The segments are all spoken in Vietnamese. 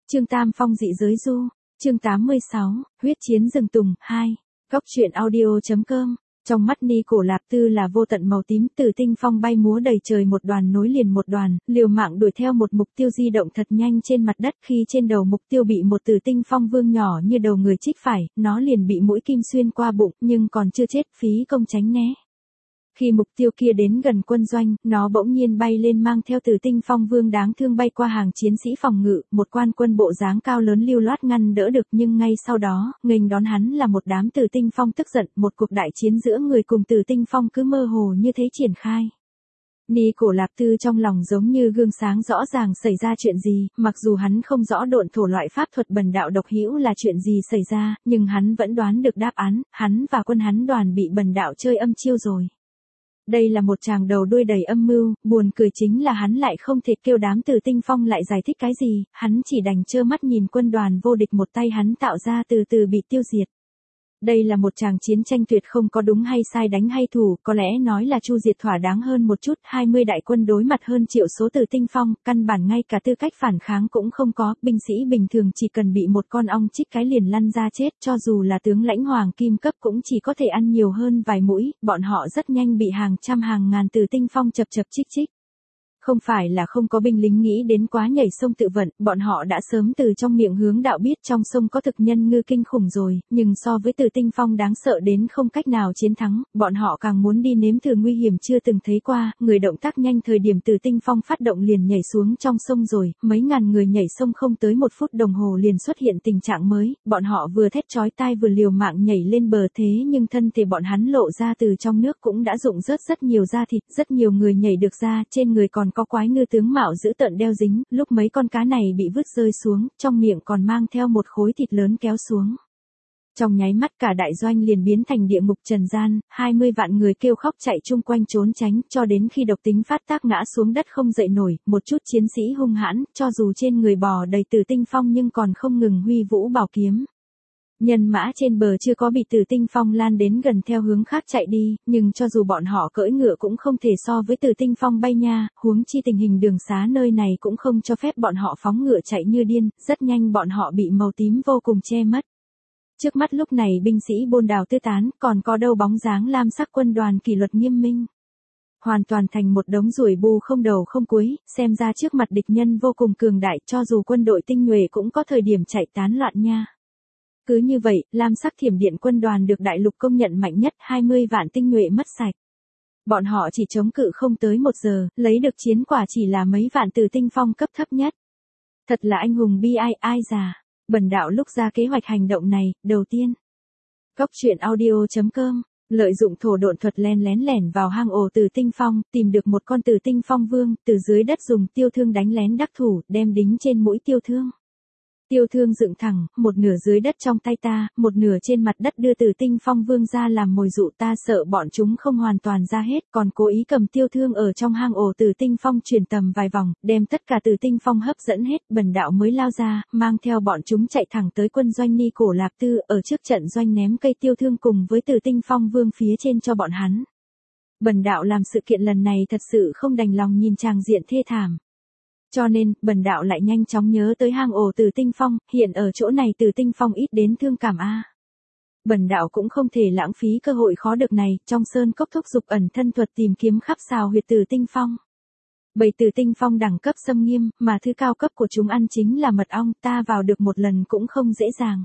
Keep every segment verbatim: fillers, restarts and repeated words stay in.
Trương Tam Phong dị giới du, chương tám mươi sáu, huyết chiến rừng tùng, hai, góc truyện audio.com. Trong mắt Ni Cổ Lạp Tư là vô tận màu tím, Tử Tinh Phong bay múa đầy trời, một đoàn nối liền một đoàn, liều mạng đuổi theo một mục tiêu di động thật nhanh trên mặt đất. Khi trên đầu mục tiêu bị một Tử Tinh Phong vương nhỏ như đầu người chích phải, nó liền bị mũi kim xuyên qua bụng, nhưng còn chưa chết, phí công tránh né. Khi mục tiêu kia đến gần quân doanh, nó bỗng nhiên bay lên mang theo Tử Tinh Phong vương đáng thương bay qua hàng chiến sĩ phòng ngự, một quan quân bộ dáng cao lớn lưu loát ngăn đỡ được, nhưng ngay sau đó, nghênh đón hắn là một đám Tử Tinh Phong tức giận, một cuộc đại chiến giữa người cùng Tử Tinh Phong cứ mơ hồ như thế triển khai. Ni Cổ Lạp Tư trong lòng giống như gương sáng rõ ràng xảy ra chuyện gì, mặc dù hắn không rõ độn thổ loại pháp thuật bần đạo độc hữu là chuyện gì xảy ra, nhưng hắn vẫn đoán được đáp án, hắn và quân hắn đoàn bị bần đạo chơi âm chiêu rồi. Đây là một tràng đầu đuôi đầy âm mưu, buồn cười chính là hắn lại không thể kêu đám Tử Tinh Phong lại giải thích cái gì, hắn chỉ đành trơ mắt nhìn quân đoàn vô địch một tay hắn tạo ra từ từ bị tiêu diệt. Đây là một tràng chiến tranh tuyệt không có đúng hay sai, đánh hay thủ, có lẽ nói là chu diệt thỏa đáng hơn một chút. Hai mươi đại quân đối mặt hơn triệu số Tử Tinh Phong, căn bản ngay cả tư cách phản kháng cũng không có, binh sĩ bình thường chỉ cần bị một con ong chích cái liền lăn ra chết, cho dù là tướng lãnh hoàng kim cấp cũng chỉ có thể ăn nhiều hơn vài mũi, bọn họ rất nhanh bị hàng trăm hàng ngàn Tử Tinh Phong chập chập chích chích. Không phải là không có binh lính nghĩ đến quá nhảy sông tự vận, bọn họ đã sớm từ trong miệng hướng đạo biết trong sông có thực nhân ngư kinh khủng rồi, nhưng so với Tử Tinh Phong đáng sợ đến không cách nào chiến thắng, bọn họ càng muốn đi nếm thử nguy hiểm chưa từng thấy qua. Người động tác nhanh, thời điểm Tử Tinh Phong phát động liền nhảy xuống trong sông rồi, mấy ngàn người nhảy sông không tới một phút đồng hồ liền xuất hiện tình trạng mới, bọn họ vừa thét chói tai vừa liều mạng nhảy lên bờ, thế nhưng thân thể bọn hắn lộ ra từ trong nước cũng đã rụng rớt rất nhiều da thịt, rất nhiều người nhảy được ra, trên người còn có quái ngư tướng mạo dữ tợn đeo dính, lúc mấy con cá này bị vứt rơi xuống, trong miệng còn mang theo một khối thịt lớn kéo xuống. Trong nháy mắt cả đại doanh liền biến thành địa ngục trần gian, hai mươi vạn người kêu khóc chạy chung quanh trốn tránh, cho đến khi độc tính phát tác ngã xuống đất không dậy nổi, một chút chiến sĩ hung hãn, cho dù trên người bò đầy Tử Tinh Phong nhưng còn không ngừng huy vũ bảo kiếm. Nhân mã trên bờ chưa có bị Tử Tinh Phong lan đến gần theo hướng khác chạy đi, nhưng cho dù bọn họ cưỡi ngựa cũng không thể so với Tử Tinh Phong bay nha, huống chi tình hình đường xá nơi này cũng không cho phép bọn họ phóng ngựa chạy như điên, rất nhanh bọn họ bị màu tím vô cùng che mất. Trước mắt lúc này binh sĩ bôn đào tứ tán, còn có đâu bóng dáng lam sắc quân đoàn kỷ luật nghiêm minh. Hoàn toàn thành một đống ruồi bù không đầu không cuối, xem ra trước mặt địch nhân vô cùng cường đại, cho dù quân đội tinh nhuệ cũng có thời điểm chạy tán loạn nha. Cứ như vậy, lam sắc thiểm điện quân đoàn được đại lục công nhận mạnh nhất, hai mươi vạn tinh nhuệ mất sạch. Bọn họ chỉ chống cự không tới một giờ, lấy được chiến quả chỉ là mấy vạn Tử Tinh Phong cấp thấp nhất. Thật là anh hùng bi ai, ai già. Bần đạo lúc ra kế hoạch hành động này, đầu tiên. Góc truyện audio.com, lợi dụng thổ độn thuật len lén lẻn vào hang ổ Tử Tinh Phong, tìm được một con Tử Tinh Phong vương, từ dưới đất dùng tiêu thương đánh lén đắc thủ, đem đính trên mũi tiêu thương. Tiêu thương dựng thẳng, một nửa dưới đất trong tay ta, một nửa trên mặt đất đưa Tử Tinh Phong vương ra làm mồi dụ, ta sợ bọn chúng không hoàn toàn ra hết, còn cố ý cầm tiêu thương ở trong hang ổ Tử Tinh Phong chuyển tầm vài vòng, đem tất cả Tử Tinh Phong hấp dẫn hết, bần đạo mới lao ra, mang theo bọn chúng chạy thẳng tới quân doanh Ni Cổ Lạp Tư, ở trước trận doanh ném cây tiêu thương cùng với Tử Tinh Phong vương phía trên cho bọn hắn. Bần đạo làm sự kiện lần này thật sự không đành lòng nhìn tràng diện thê thảm. Cho nên, bần đạo lại nhanh chóng nhớ tới hang ổ Tử Tinh Phong, hiện ở chỗ này Tử Tinh Phong ít đến thương cảm a. Bần đạo cũng không thể lãng phí cơ hội khó được này, trong sơn cốc thúc dục ẩn thân thuật tìm kiếm khắp xào huyệt Tử Tinh Phong. Bảy Tử Tinh Phong đẳng cấp xâm nghiêm, mà thứ cao cấp của chúng ăn chính là mật ong, ta vào được một lần cũng không dễ dàng.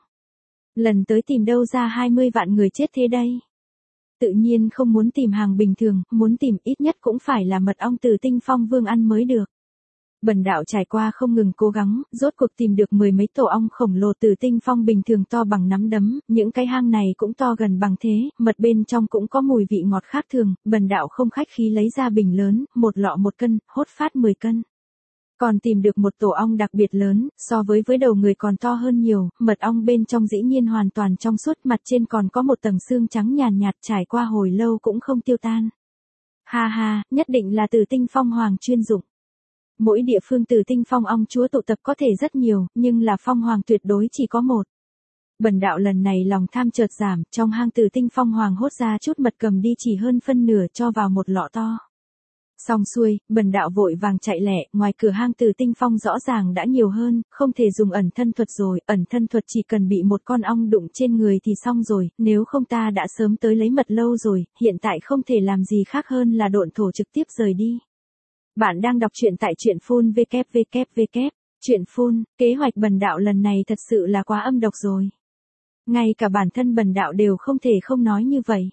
Lần tới tìm đâu ra hai mươi vạn người chết thế đây? Tự nhiên không muốn tìm hàng bình thường, muốn tìm ít nhất cũng phải là mật ong Tử Tinh Phong vương ăn mới được. Bần đạo trải qua không ngừng cố gắng, rốt cuộc tìm được mười mấy tổ ong khổng lồ Tử Tinh Phong bình thường to bằng nắm đấm, những cái hang này cũng to gần bằng thế, mật bên trong cũng có mùi vị ngọt khác thường, bần đạo không khách khí lấy ra bình lớn, một lọ một cân, hốt phát mười cân. Còn tìm được một tổ ong đặc biệt lớn, so với với đầu người còn to hơn nhiều, mật ong bên trong dĩ nhiên hoàn toàn trong suốt, mặt trên còn có một tầng xương trắng nhàn nhạt, trải qua hồi lâu cũng không tiêu tan. Ha ha, nhất định là Tử Tinh Phong hoàng chuyên dụng. Mỗi địa phương Tử Tinh Phong ong chúa tụ tập có thể rất nhiều, nhưng là Phong hoàng tuyệt đối chỉ có một. Bần đạo lần này lòng tham chợt giảm, trong hang Tử Tinh Phong hoàng hốt ra chút mật cầm đi chỉ hơn phân nửa cho vào một lọ to. Xong xuôi, Bần Đạo vội vàng chạy lẹ, ngoài cửa hang Từ Tinh Phong rõ ràng đã nhiều hơn, không thể dùng ẩn thân thuật rồi, ẩn thân thuật chỉ cần bị một con ong đụng trên người thì xong rồi, nếu không ta đã sớm tới lấy mật lâu rồi, hiện tại không thể làm gì khác hơn là độn thổ trực tiếp rời đi. Bạn đang đọc truyện tại truyện phun vê kép vê kép vê kép, truyện phun, kế hoạch Bần Đạo lần này thật sự là quá âm độc rồi. Ngay cả bản thân Bần Đạo đều không thể không nói như vậy.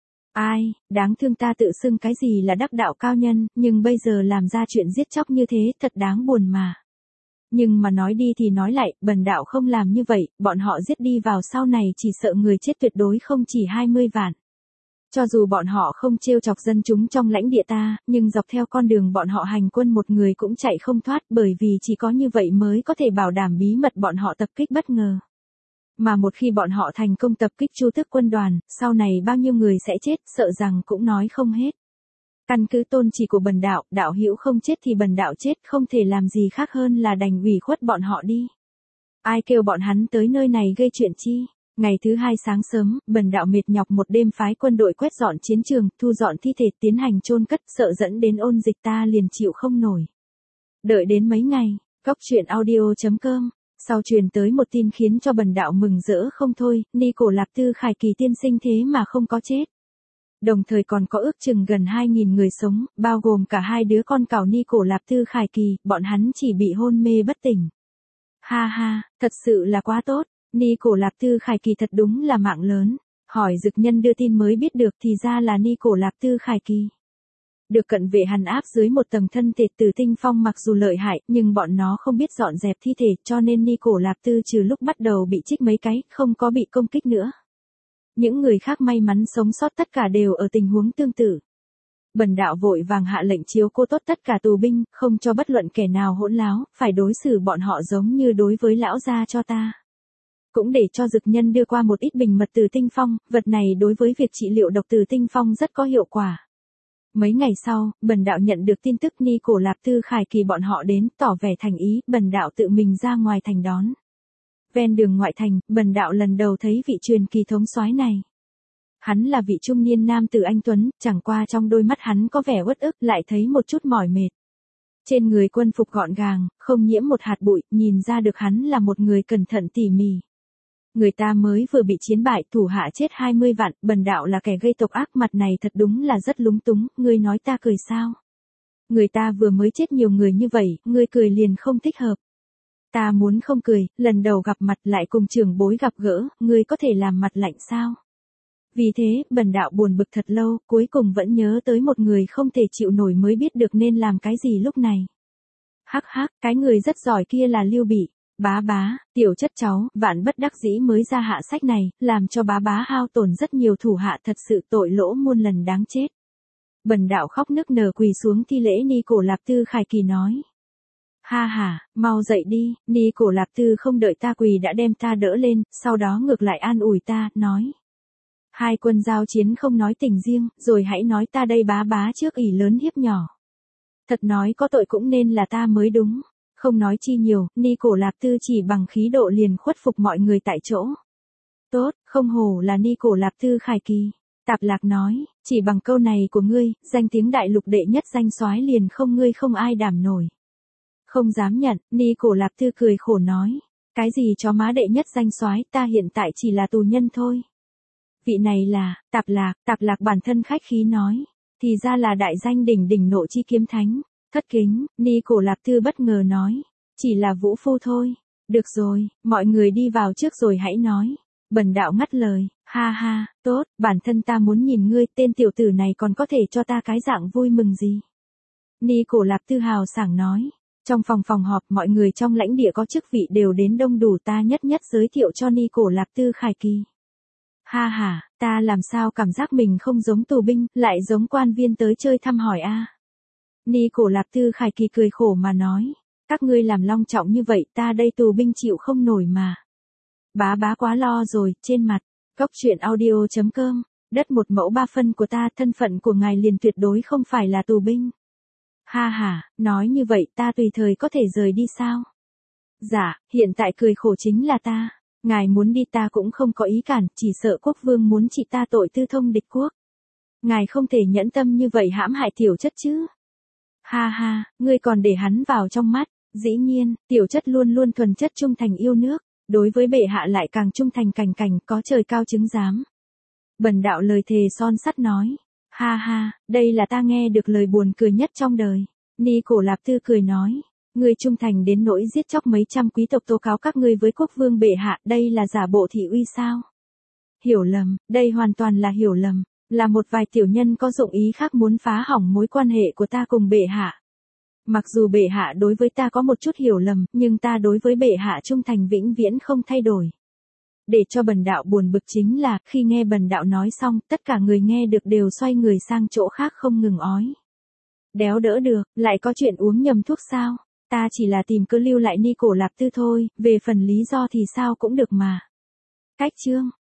Ai, đáng thương ta tự xưng cái gì là đắc đạo cao nhân, nhưng bây giờ làm ra chuyện giết chóc như thế, thật đáng buồn mà. Nhưng mà nói đi thì nói lại, Bần Đạo không làm như vậy, bọn họ giết đi vào sau này chỉ sợ người chết tuyệt đối không chỉ hai mươi vạn. Cho dù bọn họ không trêu chọc dân chúng trong lãnh địa ta, nhưng dọc theo con đường bọn họ hành quân một người cũng chạy không thoát, bởi vì chỉ có như vậy mới có thể bảo đảm bí mật bọn họ tập kích bất ngờ. Mà một khi bọn họ thành công tập kích Chu Tước quân đoàn, sau này bao nhiêu người sẽ chết, sợ rằng cũng nói không hết. Căn cứ tôn chỉ của Bần Đạo, đạo hữu không chết thì Bần Đạo chết, không thể làm gì khác hơn là đành ủy khuất bọn họ đi. Ai kêu bọn hắn tới nơi này gây chuyện chi? Ngày thứ hai sáng sớm, Bần Đạo mệt nhọc một đêm phái quân đội quét dọn chiến trường, thu dọn thi thể tiến hành chôn cất, sợ dẫn đến ôn dịch ta liền chịu không nổi. Đợi đến mấy ngày, góc truyện audio chấm com. Sau truyền tới một tin khiến cho Bần Đạo mừng rỡ không thôi, Ni Cổ Lạp Tư Khải Kỳ tiên sinh thế mà không có chết. Đồng thời còn có ước chừng gần hai nghìn người sống, bao gồm cả hai đứa con cào Ni Cổ Lạp Tư Khải Kỳ, bọn hắn chỉ bị hôn mê bất tỉnh. Ha ha, thật sự là quá tốt, Ni Cổ Lạp Tư Khải Kỳ thật đúng là mạng lớn. Hỏi dực nhân đưa tin mới biết được thì ra là Ni Cổ Lạp Tư Khải Kỳ. Được cận vệ hàn áp dưới một tầng thân thể Từ Tinh Phong mặc dù lợi hại, nhưng bọn nó không biết dọn dẹp thi thể, cho nên Ni Cổ Lạp Tư trừ lúc bắt đầu bị trích mấy cái, không có bị công kích nữa. Những người khác may mắn sống sót tất cả đều ở tình huống tương tự. Bần Đạo vội vàng hạ lệnh chiếu cô tốt tất cả tù binh, không cho bất luận kẻ nào hỗn láo, phải đối xử bọn họ giống như đối với lão gia cho ta. Cũng để cho dực nhân đưa qua một ít bình mật Từ Tinh Phong, vật này đối với việc trị liệu độc Từ Tinh Phong rất có hiệu quả. Mấy ngày sau, Bần Đạo nhận được tin tức Ni Cổ Lạp Tư Khải Kỳ bọn họ đến, tỏ vẻ thành ý, Bần Đạo tự mình ra ngoài thành đón. Ven đường ngoại thành, Bần Đạo lần đầu thấy vị truyền kỳ thống soái này. Hắn là vị trung niên nam tử anh tuấn, chẳng qua trong đôi mắt hắn có vẻ uất ức, lại thấy một chút mỏi mệt. Trên người quân phục gọn gàng, không nhiễm một hạt bụi, nhìn ra được hắn là một người cẩn thận tỉ mỉ. Người ta mới vừa bị chiến bại, thủ hạ chết hai mươi vạn, Bần Đạo là kẻ gây tộc ác, mặt này thật đúng là rất lúng túng, ngươi nói ta cười sao? Người ta vừa mới chết nhiều người như vậy, ngươi cười liền không thích hợp. Ta muốn không cười, lần đầu gặp mặt lại cùng trưởng bối gặp gỡ, ngươi có thể làm mặt lạnh sao? Vì thế, Bần Đạo buồn bực thật lâu, cuối cùng vẫn nhớ tới một người không thể chịu nổi mới biết được nên làm cái gì lúc này. Hắc hắc, cái người rất giỏi kia là Lưu Bị. Bá bá, tiểu chất cháu, vạn bất đắc dĩ mới ra hạ sách này, làm cho bá bá hao tổn rất nhiều thủ hạ, thật sự tội lỗ muôn lần đáng chết. Bần Đạo khóc nức nở quỳ xuống thi lễ Ni Cổ Lạp Tư Khải Kỳ nói. Ha ha, mau dậy đi, Ni Cổ Lạp Tư không đợi ta quỳ đã đem ta đỡ lên, sau đó ngược lại an ủi ta, nói. Hai quân giao chiến không nói tình riêng, rồi hãy nói ta đây bá bá trước ỷ lớn hiếp nhỏ. Thật nói có tội cũng nên là ta mới đúng. Không nói chi nhiều, Ni Cổ Lạp Tư chỉ bằng khí độ liền khuất phục mọi người tại chỗ. Tốt, không hổ là Ni Cổ Lạp Tư Khải Kỳ. Tạp Lạc nói, chỉ bằng câu này của ngươi, danh tiếng đại lục đệ nhất danh soái liền không ngươi không ai đảm nổi. Không dám nhận, Ni Cổ Lạp Tư cười khổ nói, cái gì cho má đệ nhất danh soái, ta hiện tại chỉ là tù nhân thôi. Vị này là, Tạp Lạc, Tạp Lạc bản thân khách khí nói, thì ra là đại danh đỉnh đỉnh nộ chi kiếm thánh. Thất kính, Ni Cổ Lạp Tư bất ngờ nói, chỉ là vũ phu thôi. Được rồi, mọi người đi vào trước rồi hãy nói. Bần Đạo ngắt lời, ha ha, tốt, bản thân ta muốn nhìn ngươi, tên tiểu tử này còn có thể cho ta cái dạng vui mừng gì. Ni Cổ Lạp Tư hào sảng nói, trong phòng phòng họp mọi người trong lãnh địa có chức vị đều đến đông đủ, ta nhất nhất giới thiệu cho Ni Cổ Lạp Tư Khải Kỳ. Ha ha, ta làm sao cảm giác mình không giống tù binh, lại giống quan viên tới chơi thăm hỏi a. Ni Cổ Lạp Tư Khải Kỳ cười khổ mà nói, các ngươi làm long trọng như vậy, ta đây tù binh chịu không nổi mà. Bá bá quá lo rồi, trên mặt, góc truyện audio chấm com, đất một mẫu ba phân của ta, thân phận của ngài liền tuyệt đối không phải là tù binh. Ha ha, nói như vậy ta tùy thời có thể rời đi sao? Dạ, hiện tại cười khổ chính là ta, ngài muốn đi ta cũng không có ý cản, chỉ sợ quốc vương muốn trị ta tội tư thông địch quốc. Ngài không thể nhẫn tâm như vậy hãm hại tiểu chất chứ. Ha ha, ngươi còn để hắn vào trong mắt, dĩ nhiên, tiểu chất luôn luôn thuần chất trung thành yêu nước, đối với bệ hạ lại càng trung thành cảnh cảnh, có trời cao chứng giám. Bần đạo lời thề son sắt nói. Ha ha, đây là ta nghe được lời buồn cười nhất trong đời. Ni Cổ Lạp Tư cười nói. Ngươi trung thành đến nỗi giết chóc mấy trăm quý tộc tố cáo các ngươi với quốc vương bệ hạ, đây là giả bộ thị uy sao? Hiểu lầm, đây hoàn toàn là hiểu lầm, là một vài tiểu nhân có dụng ý khác muốn phá hỏng mối quan hệ của ta cùng bệ hạ. Mặc dù bệ hạ đối với ta có một chút hiểu lầm, nhưng ta đối với bệ hạ trung thành vĩnh viễn không thay đổi. Để cho bần đạo buồn bực chính là, khi nghe bần đạo nói xong, tất cả người nghe được đều xoay người sang chỗ khác không ngừng ói. Đéo đỡ được, lại có chuyện uống nhầm thuốc sao? Ta chỉ là tìm cớ lưu lại Ni Cổ Lạp Tư thôi, về phần lý do thì sao cũng được mà. Cách chương